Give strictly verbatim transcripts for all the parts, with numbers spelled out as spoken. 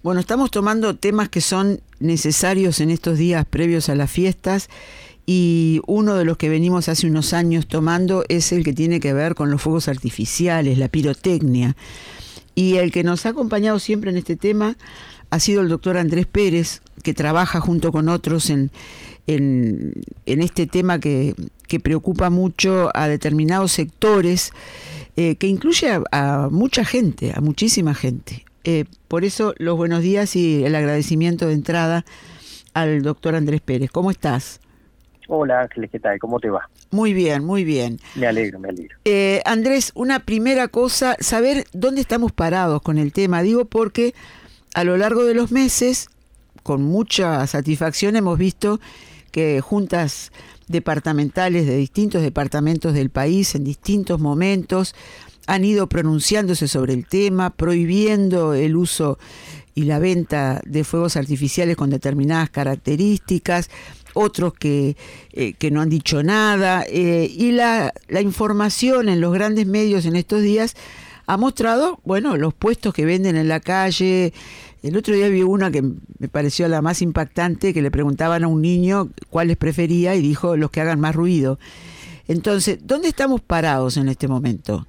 Bueno, estamos tomando temas que son necesarios en estos días previos a las fiestas y uno de los que venimos hace unos años tomando es el que tiene que ver con los fuegos artificiales, la pirotecnia. Y el que nos ha acompañado siempre en este tema ha sido el doctor Andrés Pérez, que trabaja junto con otros en, en, en este tema que, que preocupa mucho a determinados sectores, eh, que incluye a, a mucha gente, a muchísima gente. Eh, por eso los buenos días y el agradecimiento de entrada al doctor Andrés Pérez. ¿Cómo estás? Hola Ángeles, ¿qué tal? ¿Cómo te va? Muy bien, muy bien. Me alegro, me alegro. Eh, Andrés, una primera cosa, saber dónde estamos parados con el tema. Digo porque a lo largo de los meses, con mucha satisfacción, hemos visto que juntas departamentales de distintos departamentos del país, en distintos momentos, han ido pronunciándose sobre el tema, prohibiendo el uso y la venta de fuegos artificiales con determinadas características, otros que, eh, que no han dicho nada, eh, y la, la información en los grandes medios en estos días ha mostrado, bueno, los puestos que venden en la calle. El otro día vi una que me pareció la más impactante, que le preguntaban a un niño cuáles prefería y dijo los que hagan más ruido. Entonces, ¿dónde estamos parados en este momento?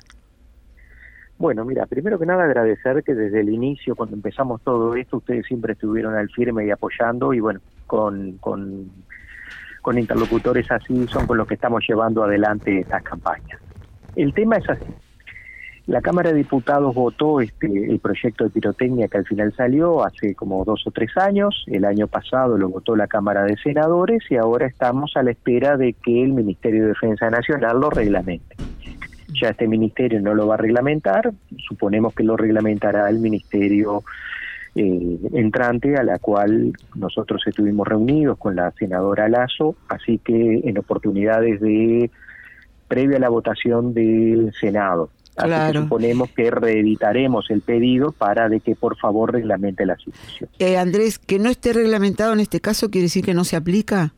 Bueno, mira, primero que nada agradecer que desde el inicio, cuando empezamos todo esto, ustedes siempre estuvieron al firme y apoyando, y bueno, con, con, con interlocutores así son con los que estamos llevando adelante estas campañas. El tema es así. La Cámara de Diputados votó este el proyecto de pirotecnia que al final salió hace como dos o tres años. El año pasado lo votó la Cámara de Senadores y ahora estamos a la espera de que el Ministerio de Defensa Nacional lo reglamente. Ya este ministerio no lo va a reglamentar, suponemos que lo reglamentará el ministerio eh, entrante, a la cual nosotros estuvimos reunidos con la senadora Lasso, así que en oportunidades de previa a la votación del Senado. Así Claro. que suponemos que reeditaremos el pedido para de que por favor reglamente la situación. Eh, Andrés, que no esté reglamentado en este caso, ¿quiere decir que no se aplica?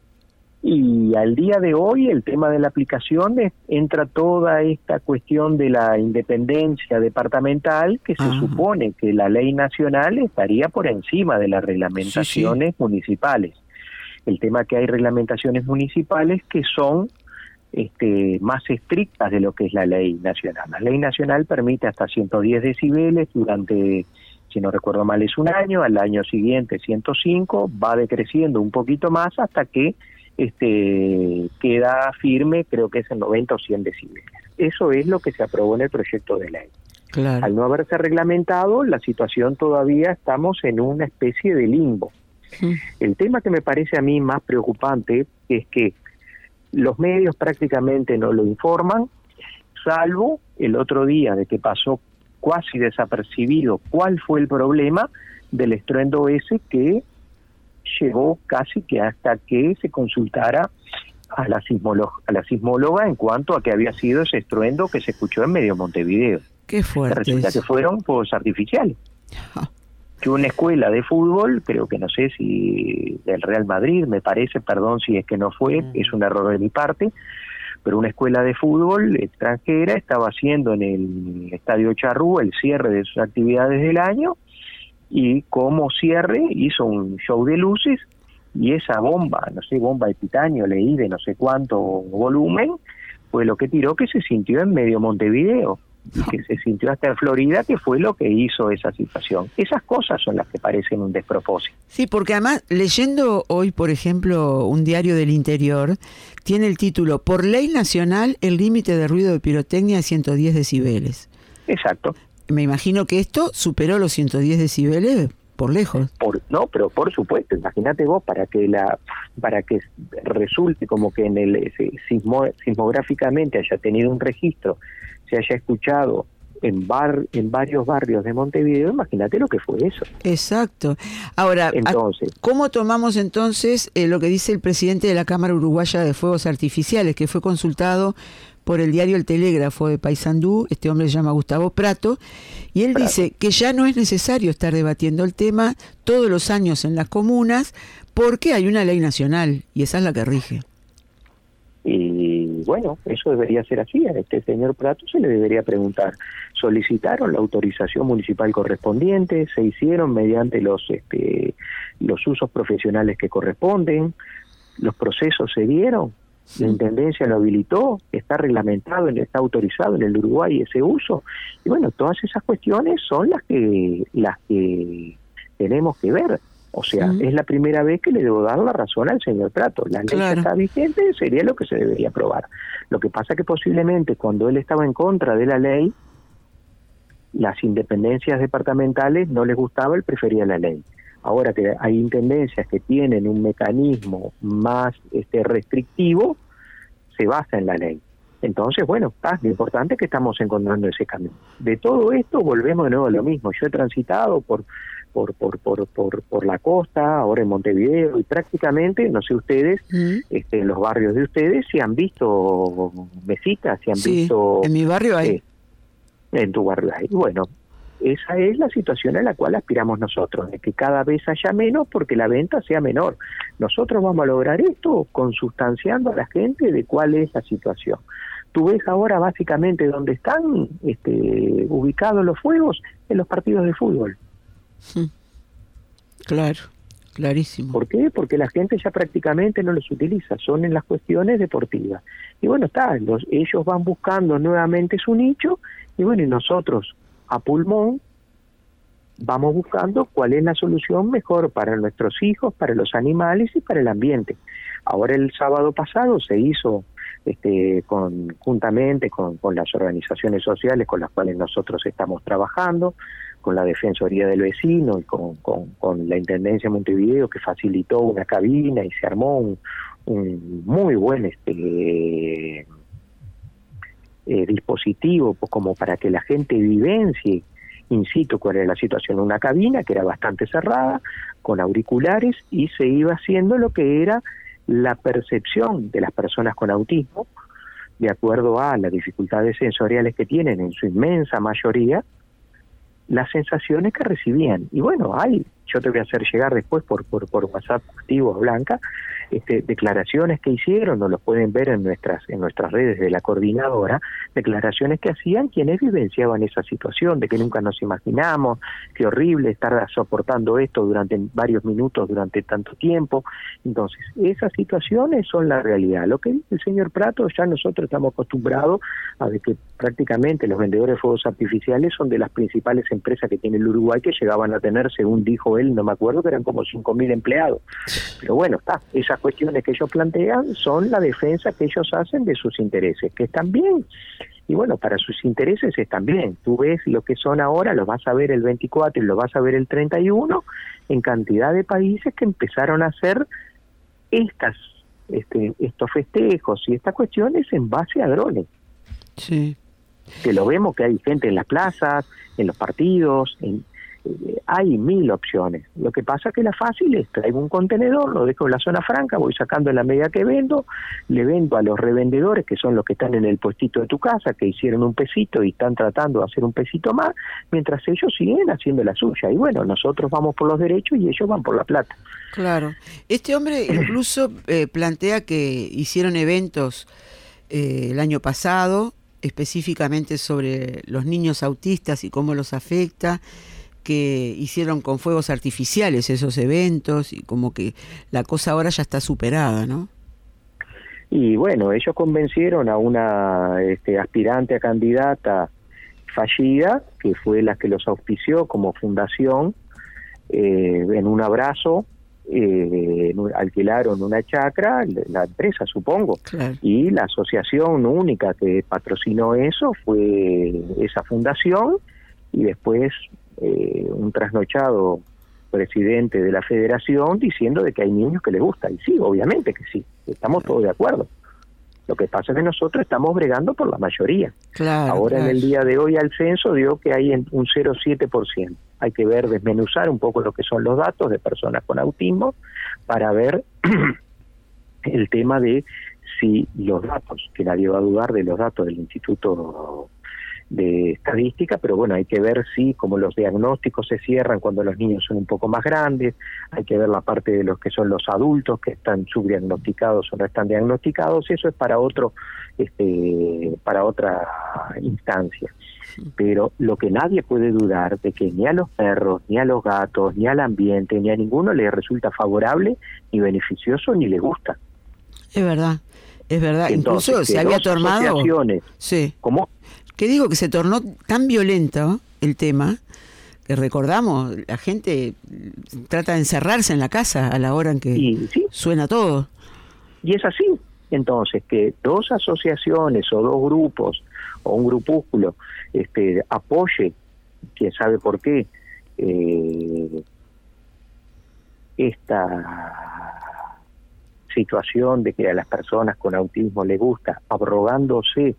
Y al día de hoy el tema de la aplicación es, entra toda esta cuestión de la independencia departamental, que se Ajá. supone que la ley nacional estaría por encima de las reglamentaciones sí, sí. municipales. El tema que hay reglamentaciones municipales que son este, más estrictas de lo que es la ley nacional. La ley nacional permite hasta ciento diez decibeles durante, si no recuerdo mal, es un año, al año siguiente ciento cinco, va decreciendo un poquito más hasta que este queda firme, creo que es en noventa o cien decibeles. Eso es lo que se aprobó en el proyecto de ley. Claro. Al no haberse reglamentado, la situación todavía estamos en una especie de limbo. Sí. El tema que me parece a mí más preocupante es que los medios prácticamente no lo informan, salvo el otro día de que pasó cuasi desapercibido cuál fue el problema del estruendo ese que llegó casi que hasta que se consultara a la sismóloga, a la sismóloga en cuanto a que había sido ese estruendo que se escuchó en medio Montevideo. Qué fuerte. Resulta eso. que fueron fuegos artificiales. Ah. Que una escuela de fútbol, creo que no sé si del Real Madrid, me parece, perdón si es que no fue, Mm. es un error de mi parte, pero una escuela de fútbol extranjera estaba haciendo en el Estadio Charrúa el cierre de sus actividades del año, y como cierre hizo un show de luces y esa bomba, no sé, bomba de titanio, leí de no sé cuánto volumen, fue lo que tiró que se sintió en medio Montevideo y que se sintió hasta en Florida, que fue lo que hizo esa situación. Esas cosas son las que parecen un despropósito. Sí, porque además, leyendo hoy, por ejemplo, un diario del interior, tiene el título: Por ley nacional, el límite de ruido de pirotecnia es ciento diez decibeles. Exacto. Me imagino que esto superó los ciento diez decibeles por lejos. Por, no, pero por supuesto, imagínate vos, para que la para que resulte como que en el ese, sismo, sismográficamente haya tenido un registro, se haya escuchado en bar en varios barrios de Montevideo, imagínate lo que fue eso. Exacto. Ahora, entonces, ¿cómo tomamos entonces eh, lo que dice el presidente de la Cámara Uruguaya de Fuegos Artificiales, que fue consultado por el diario El Telégrafo de Paysandú? Este hombre se llama Gustavo Prato, y él Prato. dice que ya no es necesario estar debatiendo el tema todos los años en las comunas, porque hay una ley nacional, y esa es la que rige. Y bueno, eso debería ser así. A este señor Prato se le debería preguntar. Solicitaron la autorización municipal correspondiente, se hicieron mediante los este, los usos profesionales que corresponden, los procesos se dieron, la Intendencia lo habilitó, está reglamentado, está autorizado en el Uruguay ese uso, y bueno, todas esas cuestiones son las que las que tenemos que ver. O sea, sí. Es la primera vez que le debo dar la razón al señor Prato. La ley claro. que está vigente sería lo que se debería aprobar. Lo que pasa que posiblemente cuando él estaba en contra de la ley, las intendencias departamentales no les gustaba, él prefería la ley. Ahora que hay intendencias que tienen un mecanismo más este restrictivo, se basa en la ley. Entonces, bueno, ah, lo importante es que estamos encontrando ese camino. De todo esto volvemos de nuevo a lo mismo. Yo he transitado por por por por por, por la costa, ahora en Montevideo, y prácticamente, no sé ustedes, mm. este, en los barrios de ustedes, si han visto mesitas, si han sí, visto... en mi barrio hay. Eh, en tu barrio hay. Bueno, esa es la situación a la cual aspiramos nosotros, de que cada vez haya menos porque la venta sea menor. Nosotros vamos a lograr esto consustanciando a la gente de cuál es la situación. Tú ves ahora básicamente dónde están este, ubicados los fuegos, en los partidos de fútbol. Claro, clarísimo. ¿Por qué? Porque la gente ya prácticamente no los utiliza, son en las cuestiones deportivas. Y bueno, está, los, ellos van buscando nuevamente su nicho, y bueno, y nosotros a pulmón vamos buscando cuál es la solución mejor para nuestros hijos, para los animales y para el ambiente. Ahora el sábado pasado se hizo este, con, juntamente con, con las organizaciones sociales con las cuales nosotros estamos trabajando, con la Defensoría del Vecino y con, con, con la Intendencia de Montevideo, que facilitó una cabina y se armó un, un muy buen este eh, dispositivo pues, como para que la gente vivencie in situ cuál era la situación. Una cabina que era bastante cerrada, con auriculares, y se iba haciendo lo que era la percepción de las personas con autismo, de acuerdo a las dificultades sensoriales que tienen en su inmensa mayoría, las sensaciones que recibían. Y bueno, hay, yo te voy a hacer llegar después por por, por WhatsApp activo a Blanca, este, declaraciones que hicieron, no los pueden ver en nuestras en nuestras redes de la coordinadora, declaraciones que hacían quienes vivenciaban esa situación, de que nunca nos imaginamos, qué horrible estar soportando esto durante varios minutos, durante tanto tiempo. Entonces, esas situaciones son la realidad. Lo que dice el señor Prato, ya nosotros estamos acostumbrados a de que prácticamente los vendedores de fuegos artificiales son de las principales empresas que tiene el Uruguay, que llegaban a tener, según dijo él, no me acuerdo, que eran como cinco mil empleados. Pero bueno, está, esas cuestiones que ellos plantean son la defensa que ellos hacen de sus intereses, que están bien. Y bueno, para sus intereses están bien. Tú ves lo que son ahora, lo vas a ver el veinticuatro y lo vas a ver el treinta y uno, en cantidad de países que empezaron a hacer estas este, estos festejos y estas cuestiones en base a drones. Sí. Que lo vemos que hay gente en las plazas, en los partidos, en, eh, hay mil opciones. Lo que pasa es que la fácil es, traigo un contenedor, lo dejo en la zona franca, voy sacando en la medida que vendo, le vendo a los revendedores, que son los que están en el puestito de tu casa, que hicieron un pesito y están tratando de hacer un pesito más, mientras ellos siguen haciendo la suya. Y bueno, nosotros vamos por los derechos y ellos van por la plata. Claro. Este hombre incluso eh, plantea que hicieron eventos eh, el año pasado, específicamente sobre los niños autistas y cómo los afecta, que hicieron con fuegos artificiales esos eventos, y como que la cosa ahora ya está superada, ¿no? Y bueno, ellos convencieron a una este, aspirante a candidata fallida, que fue la que los auspició como fundación, eh, en un abrazo, eh, alquilaron una chacra, la empresa supongo, claro. Y la asociación única que patrocinó eso fue esa fundación, y después eh, un trasnochado presidente de la federación diciendo de que hay niños que les gusta. Y sí, obviamente que sí, estamos todos de acuerdo. Lo que pasa es que nosotros estamos bregando por la mayoría. Claro, Ahora claro. En el día de hoy al censo dio que hay un cero coma siete por ciento. Hay que ver, desmenuzar un poco lo que son los datos de personas con autismo para ver el tema de si los datos, que nadie va a dudar de los datos del Instituto de estadística, pero bueno, hay que ver si como los diagnósticos se cierran cuando los niños son un poco más grandes, hay que ver la parte de los que son los adultos que están subdiagnosticados o no están diagnosticados, eso es para otro, este, para otra instancia. Pero lo que nadie puede dudar de que ni a los perros, ni a los gatos, ni al ambiente, ni a ninguno le resulta favorable, ni beneficioso, ni le gusta. Es verdad, es verdad. Entonces, incluso se había tornado. Sí. ¿Cómo? Que digo que se tornó tan violento el tema que recordamos, la gente trata de encerrarse en la casa a la hora en que y, ¿sí? suena todo. Y es así. Entonces, que dos asociaciones o dos grupos o un grupúsculo este, apoye, quién sabe por qué, eh, esta situación de que a las personas con autismo les gusta, abrogándose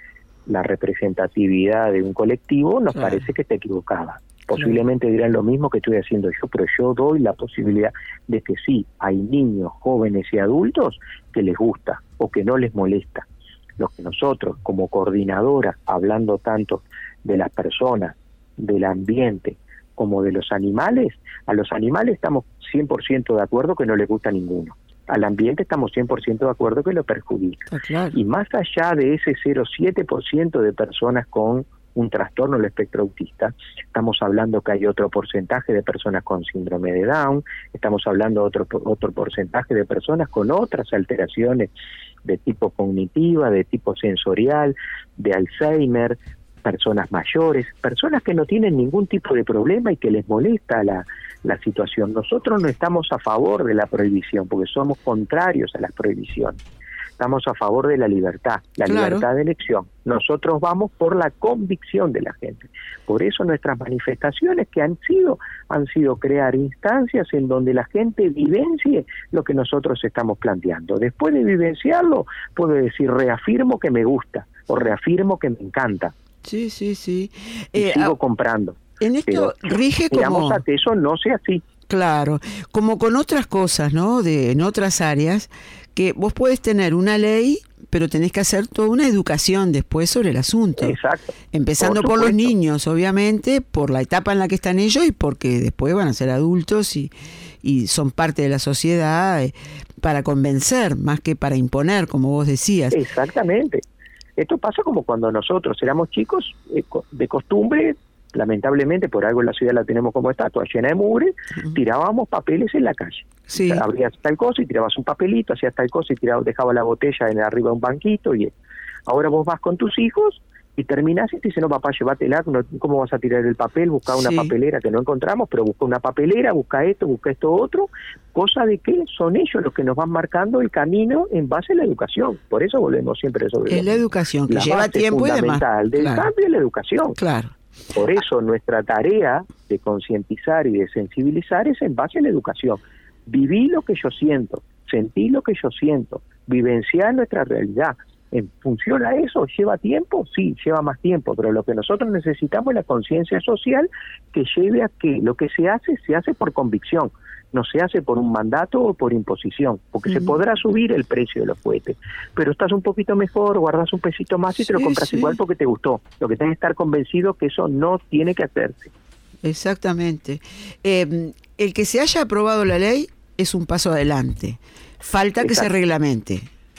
la representatividad de un colectivo, nos claro. parece que está equivocada. Posiblemente claro. dirán lo mismo que estoy haciendo yo, pero yo doy la posibilidad de que sí, hay niños, jóvenes y adultos que les gusta o que no les molesta. Lo que nosotros, como coordinadora, hablando tanto de las personas, del ambiente, como de los animales, a los animales estamos cien por ciento de acuerdo que no les gusta a ninguno. Al ambiente estamos cien por ciento de acuerdo que lo perjudica. Ah, claro. Y más allá de ese cero coma siete por ciento de personas con un trastorno del espectro autista, estamos hablando que hay otro porcentaje de personas con síndrome de Down, estamos hablando de otro, otro porcentaje de personas con otras alteraciones de tipo cognitiva, de tipo sensorial, de Alzheimer, personas mayores, personas que no tienen ningún tipo de problema y que les molesta la, la situación. Nosotros no estamos a favor de la prohibición, porque somos contrarios a las prohibiciones. Estamos a favor de la libertad, la claro. libertad de elección. Nosotros vamos por la convicción de la gente. Por eso nuestras manifestaciones que han sido, han sido crear instancias en donde la gente vivencie lo que nosotros estamos planteando. Después de vivenciarlo, puedo decir, reafirmo que me gusta o reafirmo que me encanta. Sí, sí, sí. Y eh, sigo ah, comprando. En esto Pero, rige como... Digamos a que eso no sea así. Claro, como con otras cosas, ¿no? De, en otras áreas, que vos podés tener una ley, pero tenés que hacer toda una educación después sobre el asunto. Exacto. Empezando por, por los niños, obviamente, por la etapa en la que están ellos y porque después van a ser adultos y, y son parte de la sociedad eh, para convencer, más que para imponer, como vos decías. Exactamente. Esto pasa como cuando nosotros éramos chicos, eh, de costumbre, lamentablemente por algo en la ciudad la tenemos como estatua llena de mugre, uh-huh. tirábamos papeles en la calle. Sí. O sea, abrías tal cosa y tirabas un papelito, hacías tal cosa y tirabas, dejabas la botella en arriba de un banquito. Y ahora vos vas con tus hijos y terminás y te dicen, no papá, llévatela, no, ¿cómo vas a tirar el papel? Busca una sí. papelera que no encontramos, pero busca una papelera, busca esto, busca esto otro, cosa de que son ellos los que nos van marcando el camino en base a la educación. Por eso volvemos siempre sobre es la educación, que la lleva tiempo y demás. Fundamental del claro. cambio es la educación. Claro. Por eso nuestra tarea de concientizar y de sensibilizar es en base a la educación. Viví lo que yo siento, sentí lo que yo siento, vivenciar nuestra realidad. ¿En función a eso lleva tiempo? Sí, lleva más tiempo, pero lo que nosotros necesitamos es la conciencia social que lleve a que lo que se hace, se hace por convicción, no se hace por un mandato o por imposición, porque uh-huh. se podrá subir el precio de los cohetes, pero estás un poquito mejor, guardas un pesito más y sí, te lo compras sí. igual porque te gustó. Lo que tienes que estar convencido que eso no tiene que hacerse. Exactamente. Eh, el que se haya aprobado la ley es un paso adelante. Falta Exacto. que se reglamente.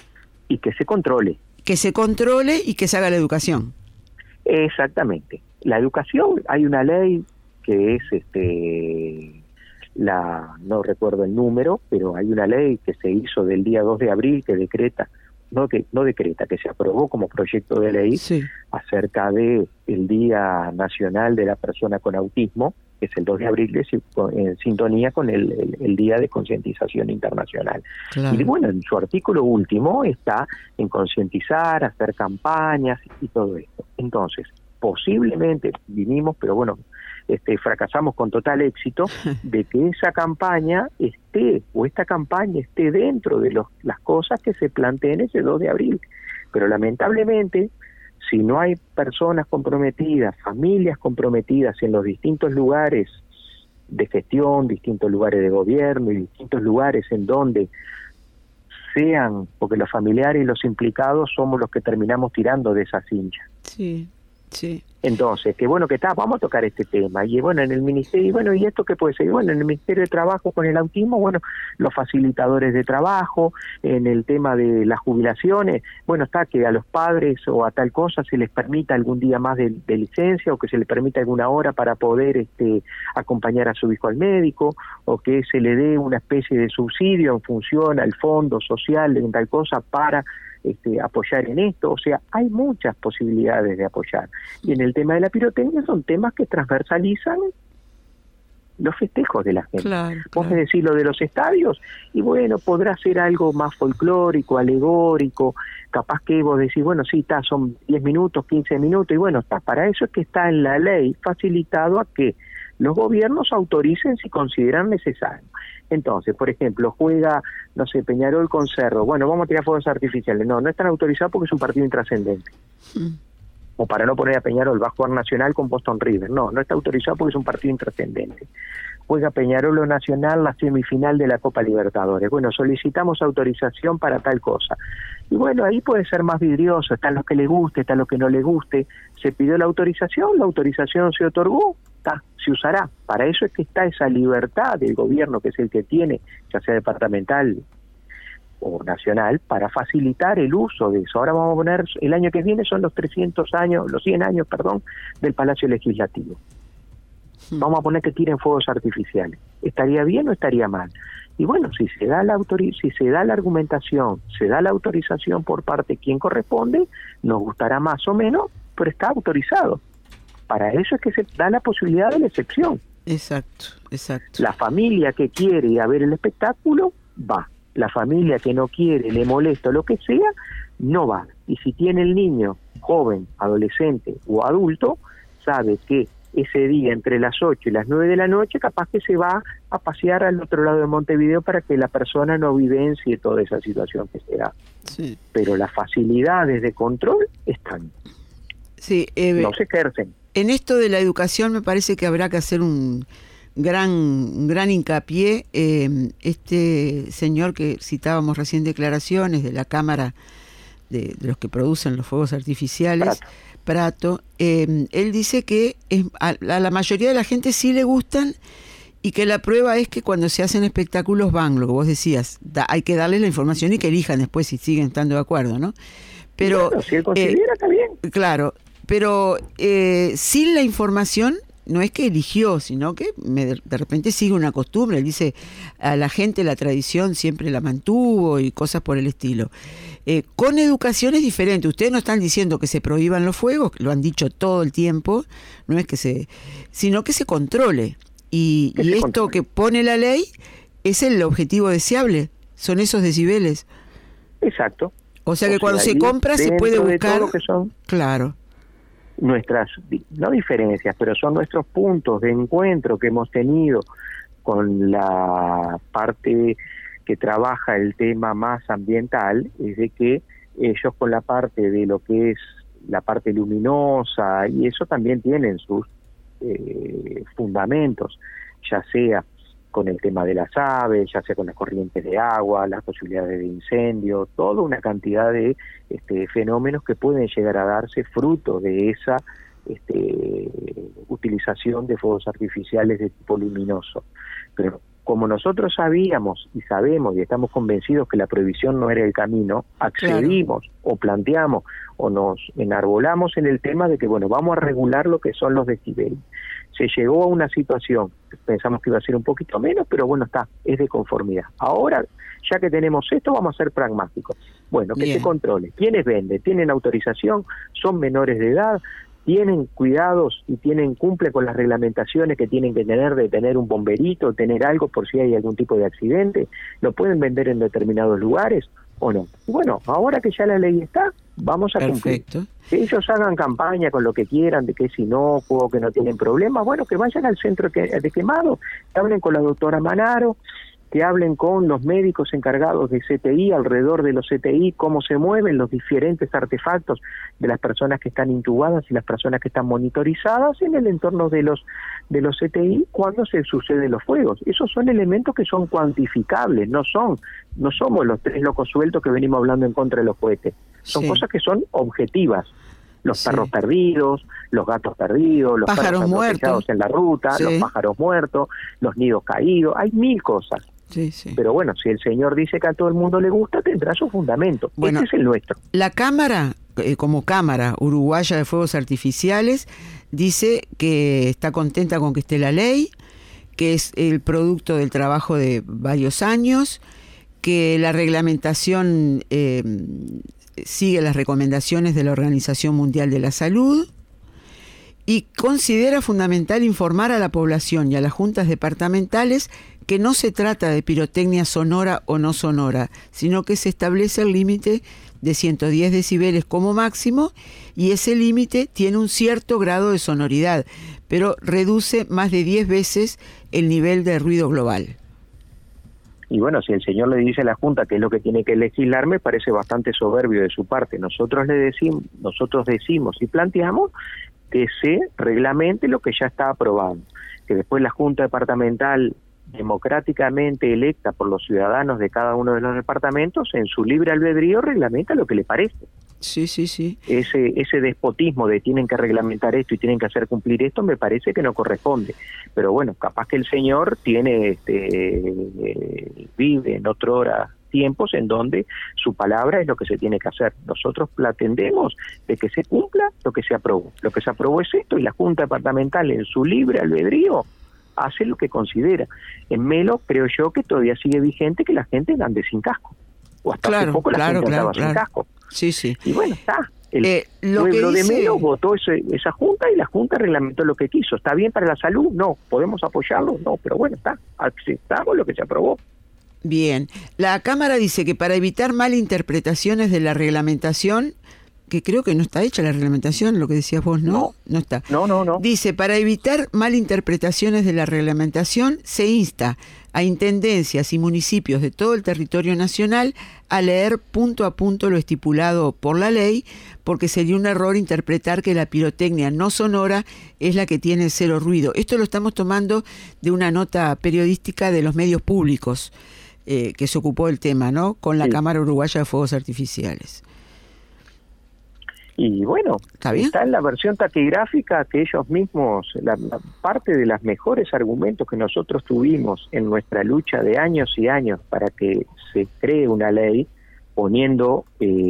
Y que se controle. Que se controle y que se haga la educación. Exactamente. La educación, hay una ley que es, este, la no recuerdo el número, pero hay una ley que se hizo del día dos de abril que decreta, no que no decreta, que se aprobó como proyecto de ley sí. acerca de el Día Nacional de la Persona con Autismo, que es el dos de abril, en sintonía con el, el, el Día de Concientización Internacional. Claro. Y bueno, en su artículo último está en concientizar, hacer campañas y todo esto. Entonces, posiblemente vinimos, pero bueno, este, fracasamos con total éxito, de que esa campaña esté, o esta campaña esté dentro de los, las cosas que se planteen ese dos de abril. Pero lamentablemente, si no hay personas comprometidas, familias comprometidas en los distintos lugares de gestión, distintos lugares de gobierno y distintos lugares en donde sean, porque los familiares y los implicados somos los que terminamos tirando de esa cincha. Sí, Sí. Entonces, qué bueno que está, vamos a tocar este tema. Y bueno, en el ministerio, bueno, ¿y esto qué puede ser? Bueno, en el Ministerio de Trabajo con el autismo, bueno, los facilitadores de trabajo, en el tema de las jubilaciones, bueno, está que a los padres o a tal cosa se les permita algún día más de, de licencia o que se les permita alguna hora para poder este, acompañar a su hijo al médico o que se le dé una especie de subsidio en función al fondo social en tal cosa para Este, apoyar en esto, o sea, hay muchas posibilidades de apoyar. Y en el tema de la pirotecnia son temas que transversalizan los festejos de la gente. Claro, Vos claro. me decís lo de los estadios, y bueno, podrá ser algo más folclórico, alegórico, capaz que vos decís, bueno, sí, está, son diez minutos, quince minutos, y bueno, está, para eso es que está en la ley facilitado a que los gobiernos autoricen si consideran necesario. Entonces, por ejemplo, juega, no sé, Peñarol con Cerro, bueno, vamos a tirar fuegos artificiales, no, no están autorizados porque es un partido intrascendente. Mm. O para no poner a Peñarol, va a jugar Nacional con Boston River, no, no está autorizado porque es un partido intrascendente. Juega Peñarol o Nacional la semifinal de la Copa Libertadores, bueno, solicitamos autorización para tal cosa. Y bueno, ahí puede ser más vidrioso, está lo que le guste, está lo que no le guste, se pidió la autorización, la autorización se otorgó, está, se usará. Para eso es que está esa libertad del gobierno, que es el que tiene, ya sea departamental o nacional, para facilitar el uso de eso. Ahora vamos a poner, el año que viene son los trescientos años, los cien años, perdón, del Palacio Legislativo. Vamos a poner que tiren fuegos artificiales. ¿Estaría bien o estaría mal? Y bueno, si se da la autori- si se da la argumentación, se da la autorización por parte de quien corresponde, nos gustará más o menos, pero está autorizado. Para eso es que se da la posibilidad de la excepción. Exacto, exacto. La familia que quiere ir a ver el espectáculo, va. La familia que no quiere, le molesta lo que sea, no va. Y si tiene el niño, joven, adolescente o adulto, sabe que ese día entre las ocho y las nueve de la noche capaz que se va a pasear al otro lado de Montevideo para que la persona no vivencie toda esa situación que se da. Sí. Pero las facilidades de control están. Sí, eh, no se ejercen. En esto de la educación me parece que habrá que hacer un gran, un gran hincapié. Eh, este señor que citábamos recién declaraciones de la Cámara de, de los que producen los fuegos artificiales, Prato, Prato eh, él dice que es, a, a la mayoría de la gente sí le gustan y que la prueba es que cuando se hacen espectáculos van, lo que vos decías, da, hay que darles la información y que elijan después si siguen estando de acuerdo, ¿no? Pero bueno, si él considera, eh, está bien. Claro, pero eh, sin la información no es que eligió, sino que me, de repente sigue una costumbre. Él dice, a la gente la tradición siempre la mantuvo y cosas por el estilo. Eh, con educación es diferente. Ustedes no están diciendo que se prohíban los fuegos, lo han dicho todo el tiempo, no es que se, sino que se controle. Y, y esto controle. Que pone la ley es el objetivo deseable, son esos decibeles. Exacto. O sea que o cuando sea, se compra se puede buscar. De todo que son claro. Nuestras, no diferencias, pero son nuestros puntos de encuentro que hemos tenido con la parte que trabaja el tema más ambiental, es de que ellos con la parte de lo que es la parte luminosa, y eso también tienen sus eh, fundamentos, ya sea con el tema de las aves, ya sea con las corrientes de agua, las posibilidades de incendio, toda una cantidad de este, fenómenos que pueden llegar a darse fruto de esa este, utilización de fuegos artificiales de tipo luminoso. Pero como nosotros sabíamos y sabemos y estamos convencidos que la prohibición no era el camino, accedimos claro. o planteamos o nos enarbolamos en el tema de que, bueno, vamos a regular lo que son los decibeles. Se llegó a una situación, pensamos que iba a ser un poquito menos, pero bueno, está, es de conformidad. Ahora, ya que tenemos esto, vamos a ser pragmáticos. Bueno, que Bien. se controle. ¿Quiénes venden? ¿Tienen autorización? ¿Son menores de edad? ¿Tienen cuidados y tienen cumple con las reglamentaciones que tienen que tener de tener un bomberito, tener algo por si hay algún tipo de accidente? ¿Lo pueden vender en determinados lugares o no? Bueno, ahora que ya la ley está, vamos a Perfecto. cumplir. Que ellos hagan campaña con lo que quieran, de que es inocuo, que no tienen problemas, bueno, que vayan al centro de quemado, que hablen con la doctora Manaro, que hablen con los médicos encargados de C T I, alrededor de los C T I, cómo se mueven los diferentes artefactos de las personas que están intubadas y las personas que están monitorizadas en el entorno de los de los C T I cuando se suceden los fuegos. Esos son elementos que son cuantificables, no son, no somos los tres locos sueltos que venimos hablando en contra de los cohetes. Son sí. cosas que son objetivas. Los sí. perros perdidos, los gatos perdidos, los pájaros perros atropellados en la ruta, sí. los pájaros muertos, los nidos caídos, hay mil cosas. Sí, sí. Pero bueno, si el señor dice que a todo el mundo le gusta, tendrá su fundamento. Bueno, este es el nuestro. La Cámara, eh, como Cámara Uruguaya de Fuegos Artificiales, dice que está contenta con que esté la ley, que es el producto del trabajo de varios años, que la reglamentación eh, sigue las recomendaciones de la Organización Mundial de la Salud y considera fundamental informar a la población y a las juntas departamentales que no se trata de pirotecnia sonora o no sonora, sino que se establece el límite de ciento diez decibeles como máximo y ese límite tiene un cierto grado de sonoridad, pero reduce más de diez veces el nivel de ruido global. Y bueno, si el señor le dice a la Junta que es lo que tiene que legislar, me parece bastante soberbio de su parte. Nosotros le decimos, nosotros decimos y planteamos que se reglamente lo que ya está aprobado, que después la Junta Departamental democráticamente electa por los ciudadanos de cada uno de los departamentos, en su libre albedrío reglamenta lo que le parece. Sí, sí, sí. Ese ese despotismo de tienen que reglamentar esto y tienen que hacer cumplir esto me parece que no corresponde. Pero bueno, capaz que el señor tiene este eh, vive en otra hora tiempos en donde su palabra es lo que se tiene que hacer. Nosotros pretendemos de que se cumpla lo que se aprobó. Lo que se aprobó es esto y la Junta Departamental en su libre albedrío hace lo que considera. En Melo creo yo que todavía sigue vigente que la gente ande sin casco. O hasta claro, hace poco la claro, gente claro, andaba claro. sin casco. Sí, sí. Y bueno, está. El eh, lo pueblo que dice... de Melo votó ese, esa junta y la junta reglamentó lo que quiso. ¿Está bien para la salud? No. ¿Podemos apoyarlo? No. Pero bueno, está. Aceptamos lo que se aprobó. Bien. La Cámara dice que para evitar malinterpretaciones de la reglamentación, que creo que no está hecha la reglamentación, lo que decías vos, ¿no? No, no está. No, no, no. Dice, para evitar malinterpretaciones de la reglamentación, se insta a intendencias y municipios de todo el territorio nacional a leer punto a punto lo estipulado por la ley, porque sería un error interpretar que la pirotecnia no sonora es la que tiene cero ruido. Esto lo estamos tomando de una nota periodística de los medios públicos eh, que se ocupó del tema, ¿no? Con la Sí. Cámara Uruguaya de Fuegos Artificiales. Y bueno, ¿Está bien? está en la versión taquigráfica que ellos mismos, la, la parte de los mejores argumentos que nosotros tuvimos en nuestra lucha de años y años para que se cree una ley poniendo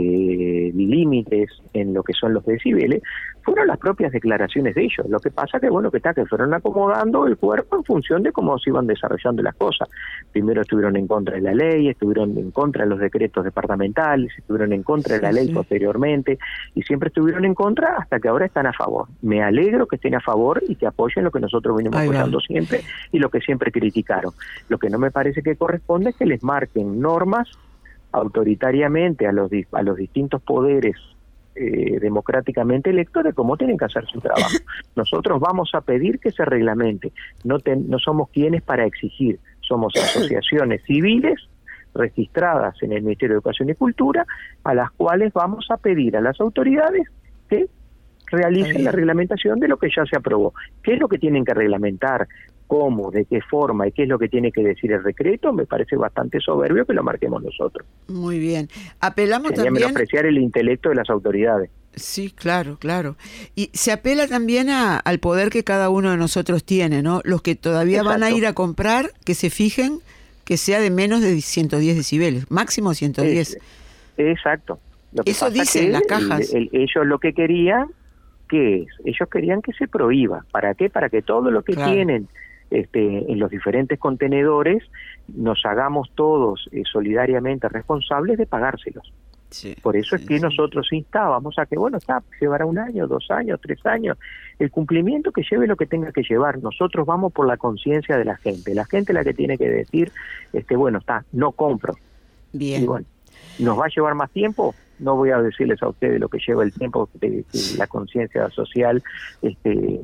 eh, límites en lo que son los decibeles, fueron las propias declaraciones de ellos. Lo que pasa que, bueno, que está que fueron acomodando el cuerpo en función de cómo se iban desarrollando las cosas. Primero estuvieron en contra de la ley, estuvieron en contra de los decretos departamentales, estuvieron en contra de la Sí, ley sí. posteriormente, y siempre estuvieron en contra hasta que ahora están a favor. Me alegro que estén a favor y que apoyen lo que nosotros venimos Ahí va. apoyando siempre y lo que siempre criticaron. Lo que no me parece que corresponde es que les marquen normas autoritariamente a los di- a los distintos poderes eh, democráticamente electos de cómo tienen que hacer su trabajo. Nosotros vamos a pedir que se reglamente, no, ten- no somos quienes para exigir, somos asociaciones civiles registradas en el Ministerio de Educación y Cultura, a las cuales vamos a pedir a las autoridades que realicen la reglamentación de lo que ya se aprobó. ¿Qué es lo que tienen que reglamentar? ¿Cómo? ¿De qué forma? ¿Y qué es lo que tiene que decir el decreto? Me parece bastante soberbio que lo marquemos nosotros. Muy bien. Apelamos Sería también... menospreciar el intelecto de las autoridades. Sí, claro, claro. Y se apela también a, al poder que cada uno de nosotros tiene, ¿no? Los que todavía van a Exacto. ir a comprar, que se fijen que sea de menos de ciento diez decibeles, máximo ciento diez. Es- exacto. Lo que Eso pasa dicen que las cajas. el- el- ellos lo que querían, ¿qué es? Ellos querían que se prohíba. ¿Para qué? Para que todo lo que Claro. tienen este, en los diferentes contenedores nos hagamos todos eh, solidariamente responsables de pagárselos. Sí, Por eso sí, es que sí. nosotros instábamos a que, bueno, está, llevará un año, dos años, tres años, el cumplimiento que lleve lo que tenga que llevar. Nosotros vamos por la conciencia de la gente. La gente es la que tiene que decir, este, bueno, está, no compro. Bien. Y bueno, ¿nos va a llevar más tiempo? No voy a decirles a ustedes lo que lleva el tiempo de que la conciencia social este,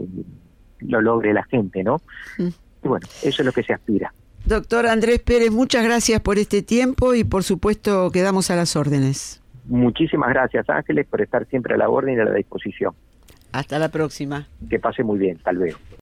lo logre la gente, ¿no? Mm. Y bueno, eso es lo que se aspira. Doctor Andrés Pérez, muchas gracias por este tiempo y por supuesto quedamos a las órdenes. Muchísimas gracias, Ángeles, por estar siempre a la orden y a la disposición. Hasta la próxima. Que pase muy bien, tal vez.